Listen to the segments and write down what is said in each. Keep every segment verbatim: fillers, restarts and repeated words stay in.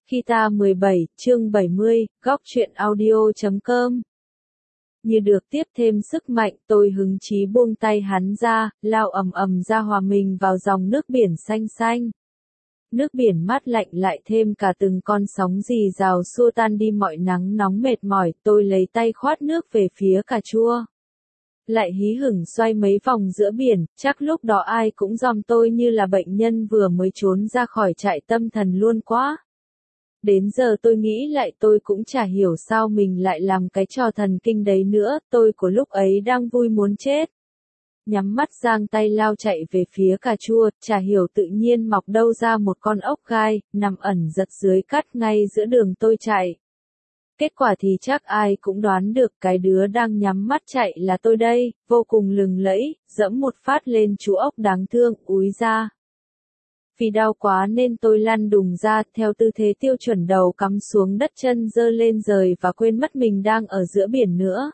Khi ta mười bảy, chương bảy mươi, góc truyện audio chấm com. Như được tiếp thêm sức mạnh, tôi hứng chí buông tay hắn ra, lao ầm ầm ra hòa mình vào dòng nước biển xanh xanh. Nước biển mát lạnh lại thêm cả từng con sóng rì rào xua tan đi mọi nắng nóng mệt mỏi, tôi lấy tay khoát nước về phía cà chua. Lại hí hửng xoay mấy vòng giữa biển, chắc lúc đó ai cũng dòm tôi như là bệnh nhân vừa mới trốn ra khỏi trại tâm thần luôn quá. Đến giờ tôi nghĩ lại tôi cũng chả hiểu sao mình lại làm cái trò thần kinh đấy nữa, tôi của lúc ấy đang vui muốn chết. Nhắm mắt giang tay lao chạy về phía cà chua, chả hiểu tự nhiên mọc đâu ra một con ốc gai, nằm ẩn giật dưới cát ngay giữa đường tôi chạy. Kết quả thì chắc ai cũng đoán được cái đứa đang nhắm mắt chạy là tôi đây, vô cùng lừng lẫy, dẫm một phát lên chú ốc đáng thương, úi ra. Vì đau quá nên tôi lăn đùng ra, theo tư thế tiêu chuẩn đầu cắm xuống đất chân giơ lên rời và quên mất mình đang ở giữa biển nữa.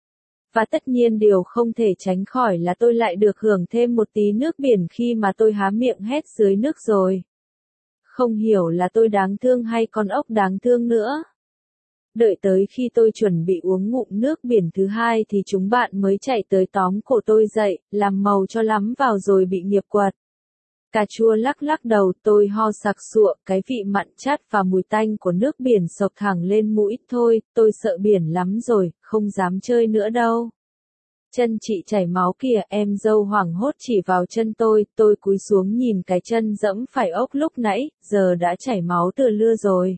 Và tất nhiên điều không thể tránh khỏi là tôi lại được hưởng thêm một tí nước biển khi mà tôi há miệng hét dưới nước rồi. Không hiểu là tôi đáng thương hay con ốc đáng thương nữa. Đợi tới khi tôi chuẩn bị uống ngụm nước biển thứ hai thì chúng bạn mới chạy tới tóm cổ tôi dậy, làm màu cho lắm vào rồi bị nghiệp quật. Cà chua lắc lắc đầu, tôi ho sặc sụa, cái vị mặn chát và mùi tanh của nước biển xộc thẳng lên mũi, thôi, tôi sợ biển lắm rồi, không dám chơi nữa đâu. Chân chị chảy máu kìa, em dâu hoảng hốt chỉ vào chân tôi, tôi cúi xuống nhìn cái chân dẫm phải ốc lúc nãy, giờ đã chảy máu từ lưa rồi.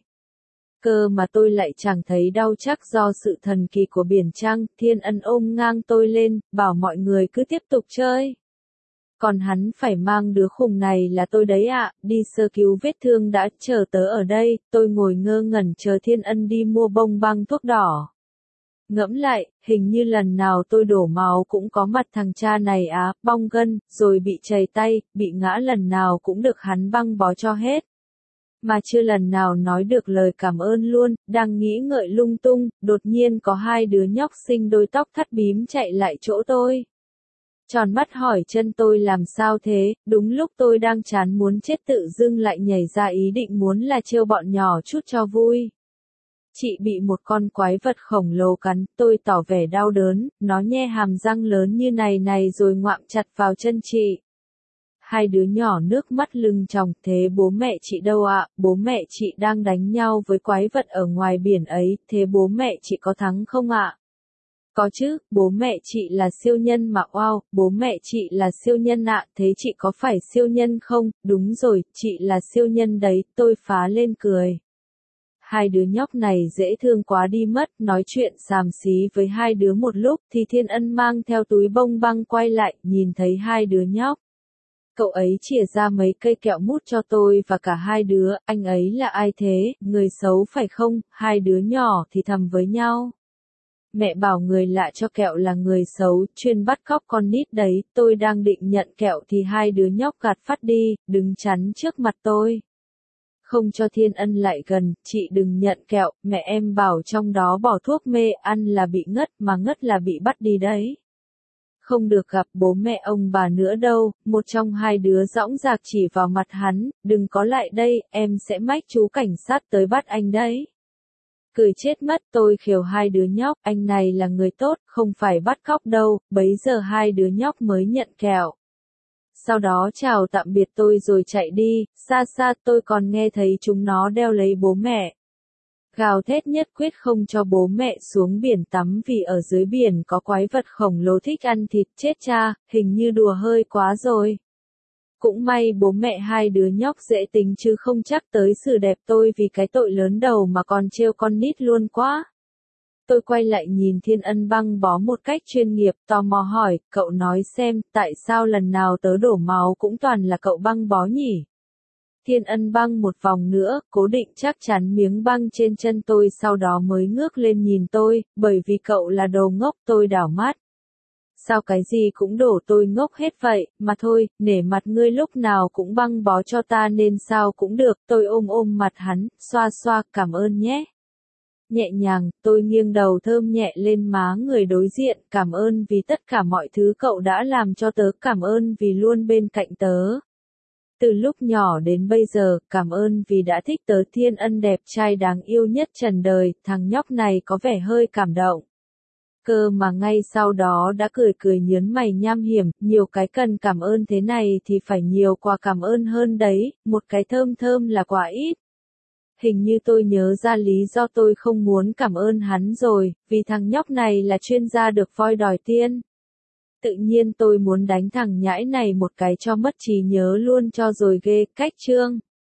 Cơ mà tôi lại chẳng thấy đau chắc do sự thần kỳ của biển trăng, Thiên Ân ôm ngang tôi lên, bảo mọi người cứ tiếp tục chơi. Còn hắn phải mang đứa khùng này là tôi đấy ạ, đi sơ cứu vết thương đã, chờ tớ ở đây, tôi ngồi ngơ ngẩn chờ Thiên Ân đi mua bông băng thuốc đỏ. Ngẫm lại, hình như lần nào tôi đổ máu cũng có mặt thằng cha này á, bong gân, rồi bị chày tay, bị ngã lần nào cũng được hắn băng bó cho hết. Mà chưa lần nào nói được lời cảm ơn luôn, đang nghĩ ngợi lung tung, đột nhiên có hai đứa nhóc xinh đôi tóc thắt bím chạy lại chỗ tôi. Tròn mắt hỏi chân tôi làm sao thế, đúng lúc tôi đang chán muốn chết tự dưng lại nhảy ra ý định muốn là trêu bọn nhỏ chút cho vui. Chị bị một con quái vật khổng lồ cắn, tôi tỏ vẻ đau đớn, nó nhe hàm răng lớn như này này rồi ngoạm chặt vào chân chị. Hai đứa nhỏ nước mắt lưng tròng, thế bố mẹ chị đâu ạ, bố mẹ chị đang đánh nhau với quái vật ở ngoài biển ấy, thế bố mẹ chị có thắng không ạ? Có chứ, bố mẹ chị là siêu nhân mà wow, bố mẹ chị là siêu nhân ạ, thế chị có phải siêu nhân không? Đúng rồi, chị là siêu nhân đấy, tôi phá lên cười. Hai đứa nhóc này dễ thương quá đi mất, nói chuyện xàm xí với hai đứa một lúc thì Thiên Ân mang theo túi bông băng quay lại, nhìn thấy hai đứa nhóc. Cậu ấy chìa ra mấy cây kẹo mút cho tôi và cả hai đứa, anh ấy là ai thế, người xấu phải không? Hai đứa nhỏ thì thầm với nhau. Mẹ bảo người lạ cho kẹo là người xấu, chuyên bắt cóc con nít đấy, tôi đang định nhận kẹo thì hai đứa nhóc gạt phát đi, đứng chắn trước mặt tôi. Không cho Thiên Ân lại gần, chị đừng nhận kẹo, mẹ em bảo trong đó bỏ thuốc mê, ăn là bị ngất mà ngất là bị bắt đi đấy. Không được gặp bố mẹ ông bà nữa đâu, một trong hai đứa dõng dạc chỉ vào mặt hắn, đừng có lại đây, em sẽ mách chú cảnh sát tới bắt anh đấy. Cười chết mất, tôi khiều hai đứa nhóc, anh này là người tốt, không phải bắt cóc đâu, bấy giờ hai đứa nhóc mới nhận kẹo. Sau đó chào tạm biệt tôi rồi chạy đi, xa xa tôi còn nghe thấy chúng nó đeo lấy bố mẹ. Gào thét nhất quyết không cho bố mẹ xuống biển tắm vì ở dưới biển có quái vật khổng lồ thích ăn thịt, chết cha, hình như đùa hơi quá rồi. Cũng may bố mẹ hai đứa nhóc dễ tính chứ không chắc tới xử đẹp tôi vì cái tội lớn đầu mà còn trêu con nít luôn quá. Tôi quay lại nhìn Thiên Ân băng bó một cách chuyên nghiệp, tò mò hỏi, cậu nói xem, tại sao lần nào tớ đổ máu cũng toàn là cậu băng bó nhỉ? Thiên Ân băng một vòng nữa, cố định chắc chắn miếng băng trên chân tôi sau đó mới ngước lên nhìn tôi, bởi vì cậu là đồ ngốc, tôi đảo mắt. Sao cái gì cũng đổ tôi ngốc hết vậy, mà thôi, nể mặt ngươi lúc nào cũng băng bó cho ta nên sao cũng được, tôi ôm ôm mặt hắn, xoa xoa, cảm ơn nhé. Nhẹ nhàng, tôi nghiêng đầu thơm nhẹ lên má người đối diện, cảm ơn vì tất cả mọi thứ cậu đã làm cho tớ, cảm ơn vì luôn bên cạnh tớ. Từ lúc nhỏ đến bây giờ, cảm ơn vì đã thích tớ Thiên Ân đẹp trai đáng yêu nhất trần đời, thằng nhóc này có vẻ hơi cảm động. Cơ mà ngay sau đó đã cười cười nhớn mày nham hiểm, nhiều cái cần cảm ơn thế này thì phải nhiều quà cảm ơn hơn đấy, một cái thơm thơm là quá ít. Hình như tôi nhớ ra lý do tôi không muốn cảm ơn hắn rồi, vì thằng nhóc này là chuyên gia được voi đòi tiên. Tự nhiên tôi muốn đánh thằng nhãi này một cái cho mất trí nhớ luôn cho rồi ghê, cách chương.